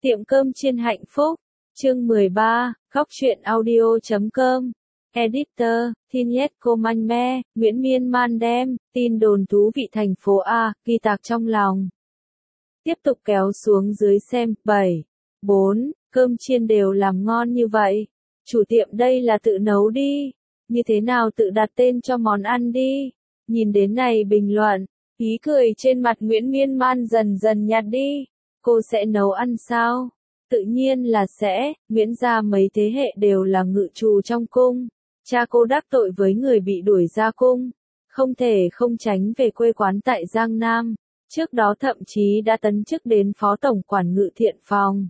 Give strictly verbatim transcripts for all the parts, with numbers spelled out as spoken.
Tiệm cơm chiên hạnh phúc, chương mười ba, góc truyện audio chấm com. Editor, Thinet Comanme, Nguyễn Miên Man đem, tin đồn thú vị thành phố A, ghi tạc trong lòng. Tiếp tục kéo xuống dưới xem, bảy, bốn, cơm chiên đều làm ngon như vậy. Chủ tiệm đây là tự nấu đi, như thế nào tự đặt tên cho món ăn đi. Nhìn đến này bình luận, ý cười trên mặt Nguyễn Miên Man dần dần nhạt đi. Cô sẽ nấu ăn sao? Tự nhiên là sẽ, Nguyễn gia mấy thế hệ đều là ngự trù trong cung. Cha cô đắc tội với người bị đuổi ra cung, không thể không tránh về quê quán tại Giang Nam, trước đó thậm chí đã tấn chức đến phó tổng quản ngự thiện phòng.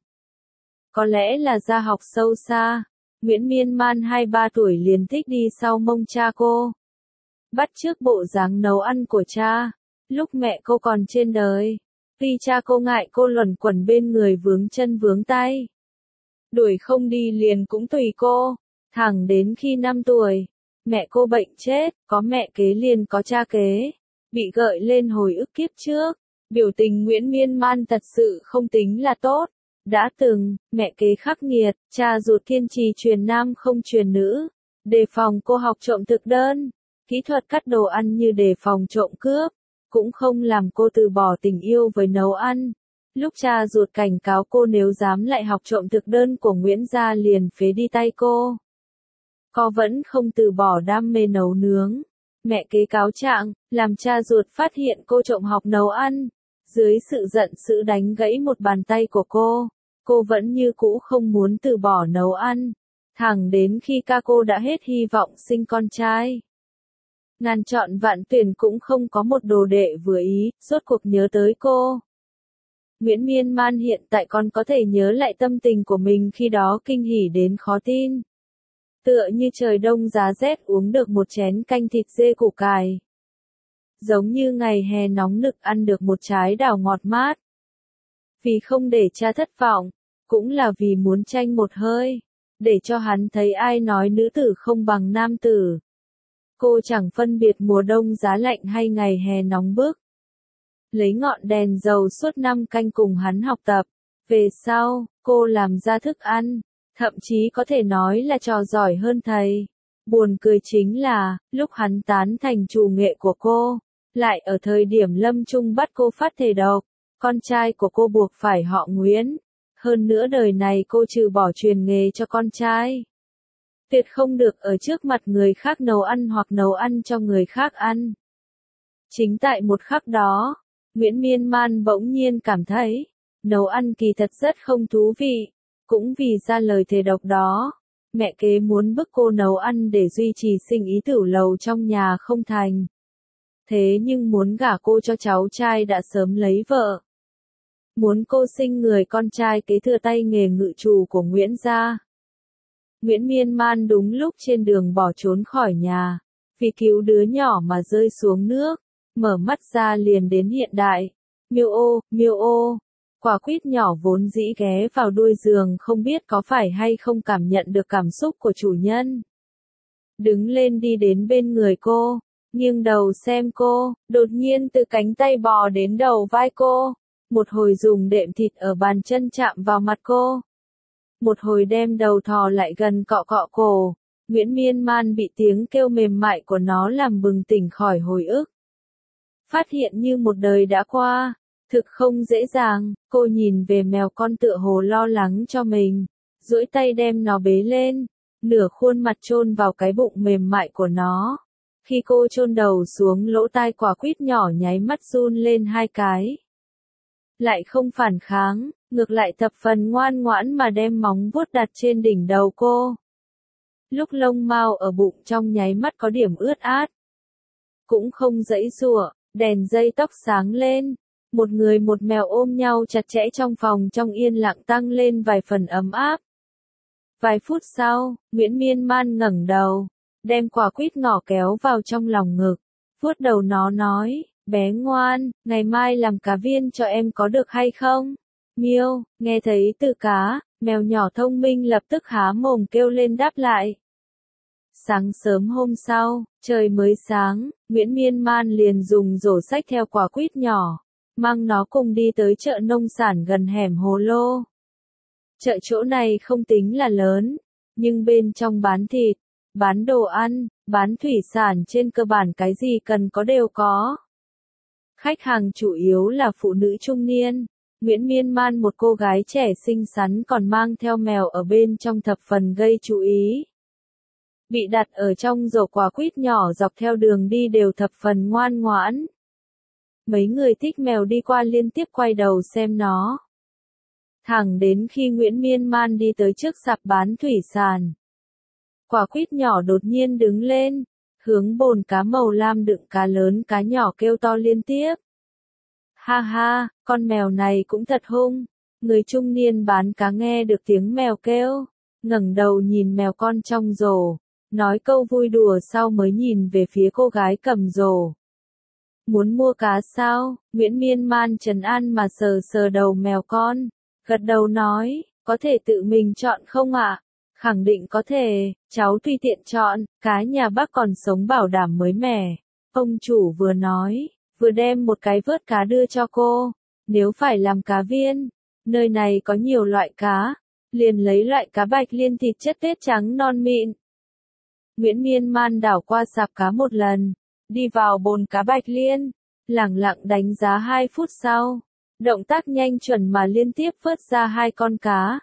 Có lẽ là gia học sâu xa, Nguyễn Miên Man hai ba tuổi liền thích đi sau mông cha cô. Bắt chước bộ dáng nấu ăn của cha, lúc mẹ cô còn trên đời. Vì cha cô ngại cô luẩn quẩn bên người vướng chân vướng tay. Đuổi không đi liền cũng tùy cô. Thẳng đến khi năm tuổi, mẹ cô bệnh chết, có mẹ kế liền có cha kế. Bị gợi lên hồi ức kiếp trước. Biểu tình Nguyễn Miên Man thật sự không tính là tốt. Đã từng, mẹ kế khắc nghiệt, cha ruột kiên trì truyền nam không truyền nữ. Đề phòng cô học trộm thực đơn. Kỹ thuật cắt đồ ăn như đề phòng trộm cướp. Cũng không làm cô từ bỏ tình yêu với nấu ăn. Lúc cha ruột cảnh cáo cô nếu dám lại học trộm thực đơn của Nguyễn gia liền phế đi tay cô. Cô vẫn không từ bỏ đam mê nấu nướng. Mẹ kế cáo trạng, làm cha ruột phát hiện cô trộm học nấu ăn. Dưới sự giận dữ đánh gãy một bàn tay của cô, cô vẫn như cũ không muốn từ bỏ nấu ăn. Thẳng đến khi ca cô đã hết hy vọng sinh con trai. Ngàn chọn vạn tuyển cũng không có một đồ đệ vừa ý, rốt cuộc nhớ tới cô. Nguyễn Miên Man hiện tại còn có thể nhớ lại tâm tình của mình khi đó kinh hỉ đến khó tin. Tựa như trời đông giá rét uống được một chén canh thịt dê củ cải. Giống như ngày hè nóng nực ăn được một trái đào ngọt mát. Vì không để cha thất vọng, cũng là vì muốn tranh một hơi, để cho hắn thấy ai nói nữ tử không bằng nam tử. Cô chẳng phân biệt mùa đông giá lạnh hay ngày hè nóng bức. Lấy ngọn đèn dầu suốt năm canh cùng hắn học tập. Về sau, cô làm ra thức ăn, thậm chí có thể nói là trò giỏi hơn thầy. Buồn cười chính là, lúc hắn tán thành chủ nghệ của cô, lại ở thời điểm lâm chung bắt cô phát thể độc, con trai của cô buộc phải họ Nguyễn. Hơn nữa đời này cô trừ bỏ truyền nghề cho con trai. Tuyệt không được ở trước mặt người khác nấu ăn hoặc nấu ăn cho người khác ăn. Chính tại một khắc đó, Nguyễn Miên Man bỗng nhiên cảm thấy, nấu ăn kỳ thật rất không thú vị. Cũng vì ra lời thề độc đó, mẹ kế muốn bức cô nấu ăn để duy trì sinh ý tửu lầu trong nhà không thành. Thế nhưng muốn gả cô cho cháu trai đã sớm lấy vợ. Muốn cô sinh người con trai kế thừa tay nghề ngự trù của Nguyễn gia. Nguyễn Miên Man đúng lúc trên đường bỏ trốn khỏi nhà, vì cứu đứa nhỏ mà rơi xuống nước, mở mắt ra liền đến hiện đại. Miêu ô, miêu ô, quả quýt nhỏ vốn dĩ ghé vào đuôi giường không biết có phải hay không cảm nhận được cảm xúc của chủ nhân. Đứng lên đi đến bên người cô, nghiêng đầu xem cô, đột nhiên từ cánh tay bò đến đầu vai cô, một hồi dùng đệm thịt ở bàn chân chạm vào mặt cô. Một hồi đem đầu thò lại gần cọ cọ cổ, Nguyễn Miên Man bị tiếng kêu mềm mại của nó làm bừng tỉnh khỏi hồi ức. Phát hiện như một đời đã qua, thực không dễ dàng, cô nhìn về mèo con tựa hồ lo lắng cho mình, duỗi tay đem nó bế lên, nửa khuôn mặt chôn vào cái bụng mềm mại của nó. Khi cô chôn đầu xuống lỗ tai quả quýt nhỏ nháy mắt run lên hai cái. Lại không phản kháng, ngược lại thập phần ngoan ngoãn mà đem móng vuốt đặt trên đỉnh đầu cô. Lúc lông mao ở bụng trong nháy mắt có điểm ướt át. Cũng không giãy giụa, đèn dây tóc sáng lên. Một người một mèo ôm nhau chặt chẽ trong phòng trong yên lặng tăng lên vài phần ấm áp. Vài phút sau, Nguyễn Miên Man ngẩng đầu, đem quả quýt ngỏ kéo vào trong lòng ngực, vuốt đầu nó nói, bé ngoan, ngày mai làm cá viên cho em có được hay không? Miêu, nghe thấy từ cá, mèo nhỏ thông minh lập tức há mồm kêu lên đáp lại. Sáng sớm hôm sau, trời mới sáng, Nguyễn Miên Man liền dùng rổ xách theo quả quýt nhỏ, mang nó cùng đi tới chợ nông sản gần hẻm Hồ Lô. Chợ chỗ này không tính là lớn, nhưng bên trong bán thịt, bán đồ ăn, bán thủy sản trên cơ bản cái gì cần có đều có. Khách hàng chủ yếu là phụ nữ trung niên. Nguyễn Miên Man một cô gái trẻ xinh xắn còn mang theo mèo ở bên trong thập phần gây chú ý. Bị đặt ở trong rổ quả quýt nhỏ dọc theo đường đi đều thập phần ngoan ngoãn. Mấy người thích mèo đi qua liên tiếp quay đầu xem nó. Thẳng đến khi Nguyễn Miên Man đi tới trước sạp bán thủy sản. Quả quýt nhỏ đột nhiên đứng lên, hướng bồn cá màu lam đựng cá lớn cá nhỏ kêu to liên tiếp. Ha ha, con mèo này cũng thật hung. Người trung niên bán cá nghe được tiếng mèo kêu, ngẩng đầu nhìn mèo con trong rổ, nói câu vui đùa sau mới nhìn về phía cô gái cầm rổ. Muốn mua cá sao? Nguyễn Miên Man trấn an mà sờ sờ đầu mèo con, gật đầu nói, có thể tự mình chọn không ạ? À? Khẳng định có thể, cháu tùy tiện chọn, cá nhà bác còn sống bảo đảm mới mẻ. Ông chủ vừa nói, vừa đem một cái vớt cá đưa cho cô. Nếu phải làm cá viên, nơi này có nhiều loại cá, liền lấy loại cá bạch liên thịt chất tết trắng non mịn. Nguyễn Miên Man đảo qua sạp cá một lần, đi vào bồn cá bạch liên, lẳng lặng đánh giá hai phút sau, động tác nhanh chuẩn mà liên tiếp vớt ra hai con cá.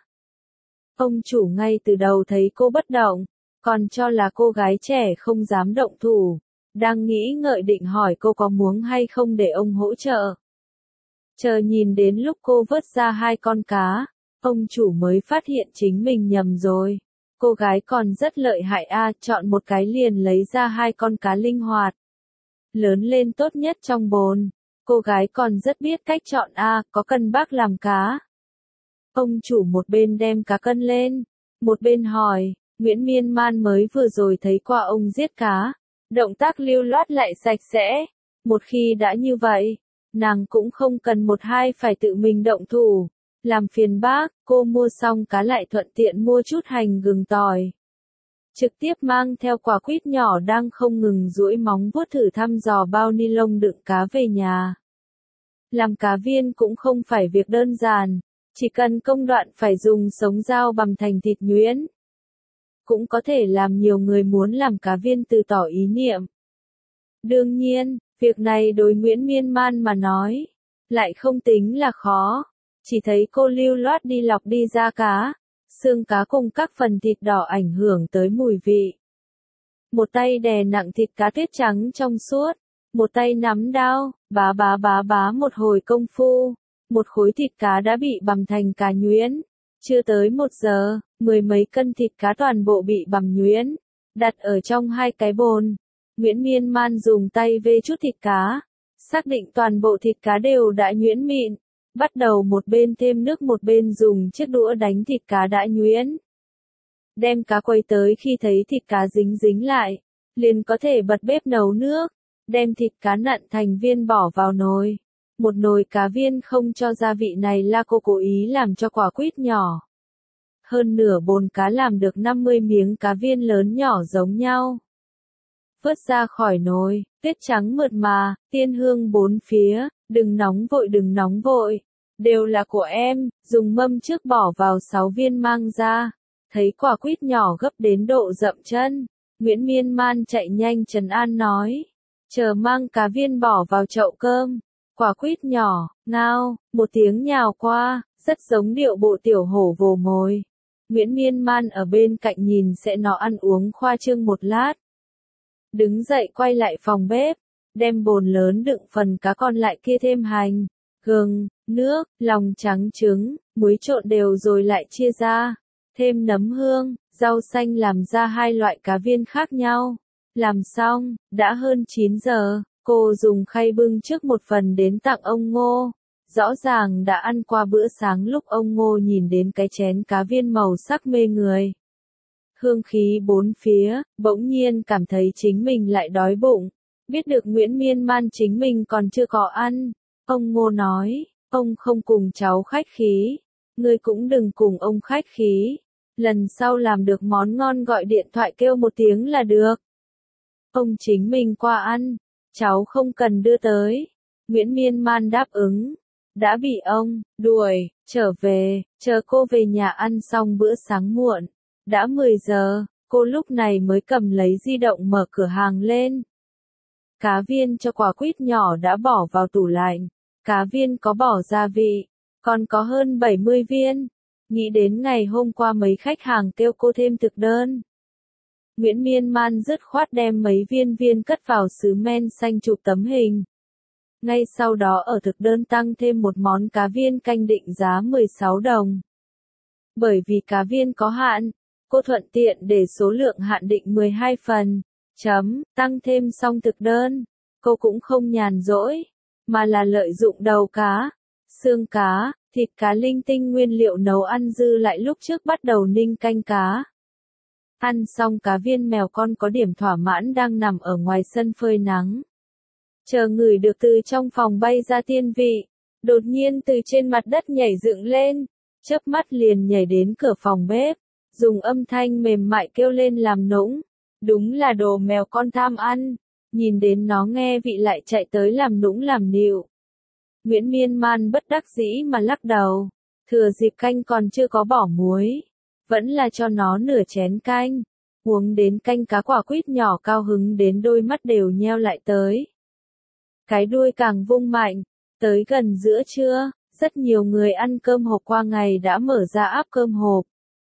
Ông chủ ngay từ đầu thấy cô bất động, còn cho là cô gái trẻ không dám động thủ, đang nghĩ ngợi định hỏi cô có muốn hay không để ông hỗ trợ. Chờ nhìn đến lúc cô vớt ra hai con cá, ông chủ mới phát hiện chính mình nhầm rồi. Cô gái còn rất lợi hại a, à, chọn một cái liền lấy ra hai con cá linh hoạt. Lớn lên tốt nhất trong bồn. Cô gái còn rất biết cách chọn a, à, có cần bác làm cá. Ông chủ một bên đem cá cân lên, một bên hỏi, Nguyễn Miên Man mới vừa rồi thấy qua ông giết cá. Động tác lưu loát lại sạch sẽ. Một khi đã như vậy, nàng cũng không cần một hai phải tự mình động thủ. Làm phiền bác, cô mua xong cá lại thuận tiện mua chút hành gừng tỏi. Trực tiếp mang theo quả quýt nhỏ đang không ngừng duỗi móng vuốt thử thăm dò bao ni lông đựng cá về nhà. Làm cá viên cũng không phải việc đơn giản, chỉ cần công đoạn phải dùng sống dao bằm thành thịt nhuyễn. Cũng có thể làm nhiều người muốn làm cá viên từ tỏ ý niệm. Đương nhiên, việc này đối Nguyễn Miên Man mà nói, lại không tính là khó. Chỉ thấy cô lưu loát đi lọc đi ra cá, xương cá cùng các phần thịt đỏ ảnh hưởng tới mùi vị. Một tay đè nặng thịt cá tuyết trắng trong suốt, một tay nắm đao, bá bá bá bá một hồi công phu, một khối thịt cá đã bị bằm thành cá nhuyễn. Chưa tới một giờ, mười mấy cân thịt cá toàn bộ bị bằm nhuyễn, đặt ở trong hai cái bồn. Nguyễn Miên Man dùng tay vê chút thịt cá, xác định toàn bộ thịt cá đều đã nhuyễn mịn. Bắt đầu một bên thêm nước một bên dùng chiếc đũa đánh thịt cá đã nhuyễn. Đem cá quay tới khi thấy thịt cá dính dính lại, liền có thể bật bếp nấu nước, đem thịt cá nặn thành viên bỏ vào nồi. Một nồi cá viên không cho gia vị này là cô cố ý làm cho quả quýt nhỏ. Hơn nửa bồn cá làm được năm mươi miếng cá viên lớn nhỏ giống nhau. Vớt ra khỏi nồi, tuyết trắng mượt mà, tiên hương bốn phía, đừng nóng vội đừng nóng vội. Đều là của em, dùng mâm trước bỏ vào sáu viên mang ra. Thấy quả quýt nhỏ gấp đến độ dậm chân, Nguyễn Miên Man chạy nhanh trấn an nói. Chờ mang cá viên bỏ vào chậu cơm. Quả quýt nhỏ, ngao, một tiếng nhào qua, rất giống điệu bộ tiểu hổ vồ mồi. Nguyễn Miên Man ở bên cạnh nhìn sẽ nó ăn uống khoa trương một lát. Đứng dậy quay lại phòng bếp, đem bồn lớn đựng phần cá còn lại kia thêm hành, gừng, nước, lòng trắng trứng, muối trộn đều rồi lại chia ra, thêm nấm hương, rau xanh làm ra hai loại cá viên khác nhau. Làm xong, đã hơn chín giờ, cô dùng khay bưng trước một phần đến tặng ông Ngô. Rõ ràng đã ăn qua bữa sáng lúc ông Ngô nhìn đến cái chén cá viên màu sắc mê người. Hương khí bốn phía, bỗng nhiên cảm thấy chính mình lại đói bụng. Biết được Nguyễn Miên Man chính mình còn chưa có ăn. Ông Ngô nói, ông không cùng cháu khách khí. Ngươi cũng đừng cùng ông khách khí. Lần sau làm được món ngon gọi điện thoại kêu một tiếng là được. Ông chính mình qua ăn, cháu không cần đưa tới. Nguyễn Miên Man đáp ứng. đã bị ông đuổi trở về, chờ cô về nhà ăn xong bữa sáng muộn. Đã mười giờ, cô lúc này mới cầm lấy di động mở cửa hàng lên. Cá viên cho quả quýt nhỏ đã bỏ vào tủ lạnh. Cá viên có bỏ gia vị, còn có hơn bảy mươi viên. Nghĩ đến ngày hôm qua mấy khách hàng kêu cô thêm thực đơn. Nguyễn Miên Man dứt khoát đem mấy viên viên cất vào sứ men xanh chụp tấm hình. Ngay sau đó ở thực đơn tăng thêm một món cá viên canh định giá mười sáu đồng. Bởi vì cá viên có hạn, cô thuận tiện để số lượng hạn định mười hai phần. Chấm, tăng thêm xong thực đơn. Cô cũng không nhàn rỗi, mà là lợi dụng đầu cá, xương cá, thịt cá linh tinh nguyên liệu nấu ăn dư lại lúc trước bắt đầu ninh canh cá. Ăn xong cá viên mèo con có điểm thỏa mãn đang nằm ở ngoài sân phơi nắng. Chờ ngửi được từ trong phòng bay ra tiên vị, đột nhiên từ trên mặt đất nhảy dựng lên, chớp mắt liền nhảy đến cửa phòng bếp, dùng âm thanh mềm mại kêu lên làm nũng. Đúng là đồ mèo con tham ăn, nhìn đến nó nghe vị lại chạy tới làm nũng làm nịu. Nguyễn Miên Man bất đắc dĩ mà lắc đầu, thừa dịp canh còn chưa có bỏ muối, vẫn là cho nó nửa chén canh, uống đến canh cá quả quýt nhỏ cao hứng đến đôi mắt đều nheo lại tới. Cái đuôi càng vung mạnh, tới gần giữa trưa, rất nhiều người ăn cơm hộp qua ngày đã mở ra app cơm hộp.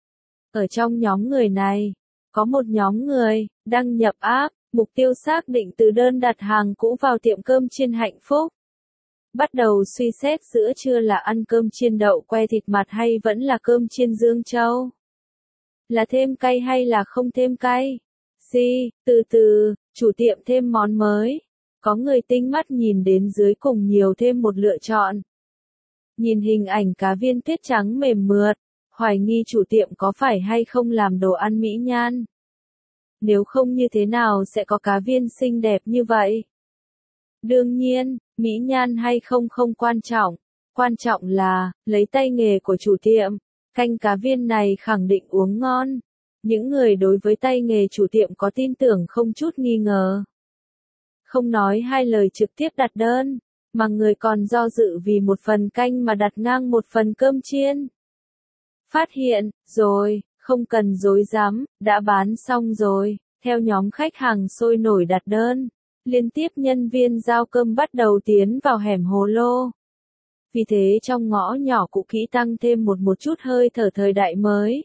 Ở trong nhóm người này, có một nhóm người đăng nhập app, mục tiêu xác định từ đơn đặt hàng cũ vào tiệm cơm chiên Hạnh Phúc. Bắt đầu suy xét giữa trưa là ăn cơm chiên đậu que thịt mặt hay vẫn là cơm chiên Dương Châu. Là thêm cay hay là không thêm cay? Gì, từ từ, chủ tiệm thêm món mới. Có người tinh mắt nhìn đến dưới cùng nhiều thêm một lựa chọn. Nhìn hình ảnh cá viên tuyết trắng mềm mượt, hoài nghi chủ tiệm có phải hay không làm đồ ăn mỹ nhan. Nếu không như thế nào sẽ có cá viên xinh đẹp như vậy? Đương nhiên, mỹ nhan hay không không quan trọng, quan trọng là, lấy tay nghề của chủ tiệm, canh cá viên này khẳng định uống ngon. Những người đối với tay nghề chủ tiệm có tin tưởng không chút nghi ngờ. Không nói hai lời trực tiếp đặt đơn, mà người còn do dự vì một phần canh mà đặt ngang một phần cơm chiên. Phát hiện, rồi, không cần dối dám, đã bán xong rồi, theo nhóm khách hàng sôi nổi đặt đơn. Liên tiếp nhân viên giao cơm bắt đầu tiến vào hẻm hồ lô. Vì thế trong ngõ nhỏ cũ kỹ tăng thêm một một chút hơi thở thời đại mới.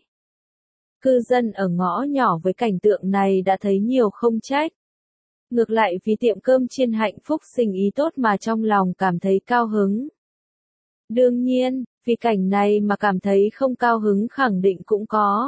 Cư dân ở ngõ nhỏ với cảnh tượng này đã thấy nhiều không trách. Ngược lại vì tiệm cơm chiên Hạnh Phúc sinh ý tốt mà trong lòng cảm thấy cao hứng. Đương nhiên, vì cảnh này mà cảm thấy không cao hứng khẳng định cũng có.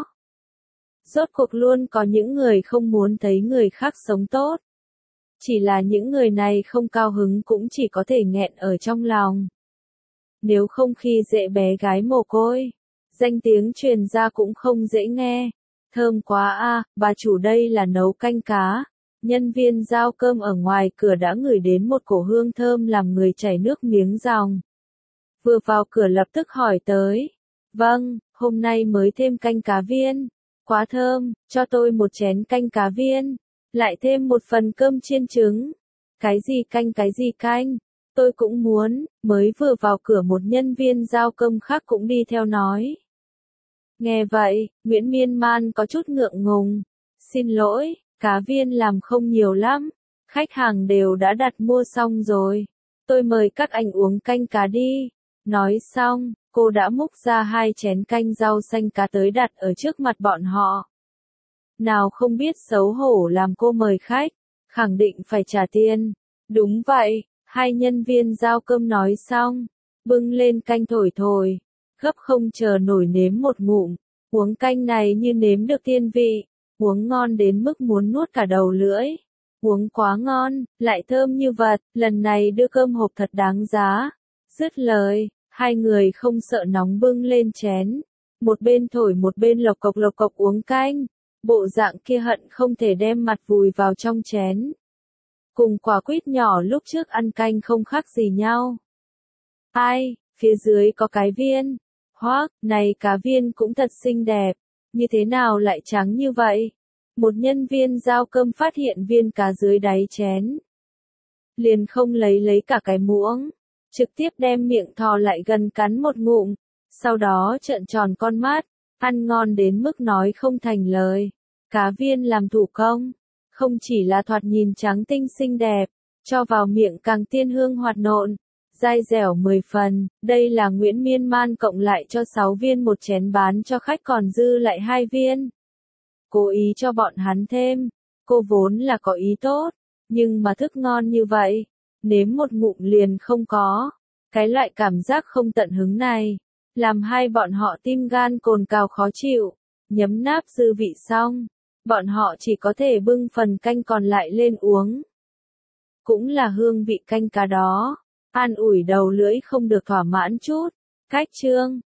Rốt cuộc luôn có những người không muốn thấy người khác sống tốt. Chỉ là những người này không cao hứng cũng chỉ có thể nghẹn ở trong lòng. Nếu không khi dễ bé gái mồ côi, danh tiếng truyền ra cũng không dễ nghe. Thơm quá a, à, bà chủ đây là nấu canh cá. Nhân viên giao cơm ở ngoài cửa đã ngửi đến một cổ hương thơm làm người chảy nước miếng ròng. Vừa vào cửa lập tức hỏi tới. Vâng, hôm nay mới thêm canh cá viên. Quá thơm, cho tôi một chén canh cá viên. Lại thêm một phần cơm chiên trứng. Cái gì canh cái gì canh. Tôi cũng muốn, mới vừa vào cửa một nhân viên giao cơm khác cũng đi theo nói. Nghe vậy, Nguyễn Miên Man có chút ngượng ngùng. Xin lỗi, cá viên làm không nhiều lắm. Khách hàng đều đã đặt mua xong rồi. Tôi mời các anh uống canh cá đi. Nói xong, cô đã múc ra hai chén canh rau xanh cá tới đặt ở trước mặt bọn họ. Nào không biết xấu hổ làm cô mời khách, khẳng định phải trả tiền. Đúng vậy, hai nhân viên giao cơm nói xong, bưng lên canh thổi thổi, gấp không chờ nổi nếm một ngụm, uống canh này như nếm được tiên vị, uống ngon đến mức muốn nuốt cả đầu lưỡi. Uống quá ngon, lại thơm như vật, lần này đưa cơm hộp thật đáng giá. Dứt lời, hai người không sợ nóng bưng lên chén, một bên thổi một bên lộc cộc lộc cộc uống canh. Bộ dạng kia hận không thể đem mặt vùi vào trong chén. Cùng quả quýt nhỏ lúc trước ăn canh không khác gì nhau. Ai, phía dưới có cái viên. Hoác, này cá viên cũng thật xinh đẹp. Như thế nào lại trắng như vậy? Một nhân viên giao cơm phát hiện viên cá dưới đáy chén. Liền không lấy lấy cả cái muỗng. trực tiếp đem miệng thò lại gần cắn một ngụm, sau đó trợn tròn con mắt, ăn ngon đến mức nói không thành lời. Cá viên làm thủ công, không chỉ là thoạt nhìn trắng tinh xinh đẹp, cho vào miệng càng tiên hương hoạt nộn, dai dẻo mười phần. Đây là Nguyễn Miên Man cộng lại cho sáu viên một chén bán cho khách còn dư lại hai viên. Cố ý cho bọn hắn thêm, cô vốn là có ý tốt, nhưng mà thức ngon như vậy, nếm một ngụm liền không có. Cái loại cảm giác không tận hứng này, làm hai bọn họ tim gan cồn cào khó chịu, nhấm náp dư vị xong, bọn họ chỉ có thể bưng phần canh còn lại lên uống. Cũng là hương vị canh cá đó, an ủi đầu lưỡi không được thỏa mãn chút. Cách chương